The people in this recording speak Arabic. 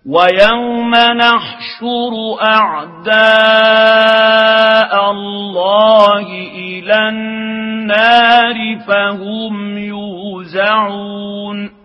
ويوم نحشر أعداء الله إلى النار فهم يوزعون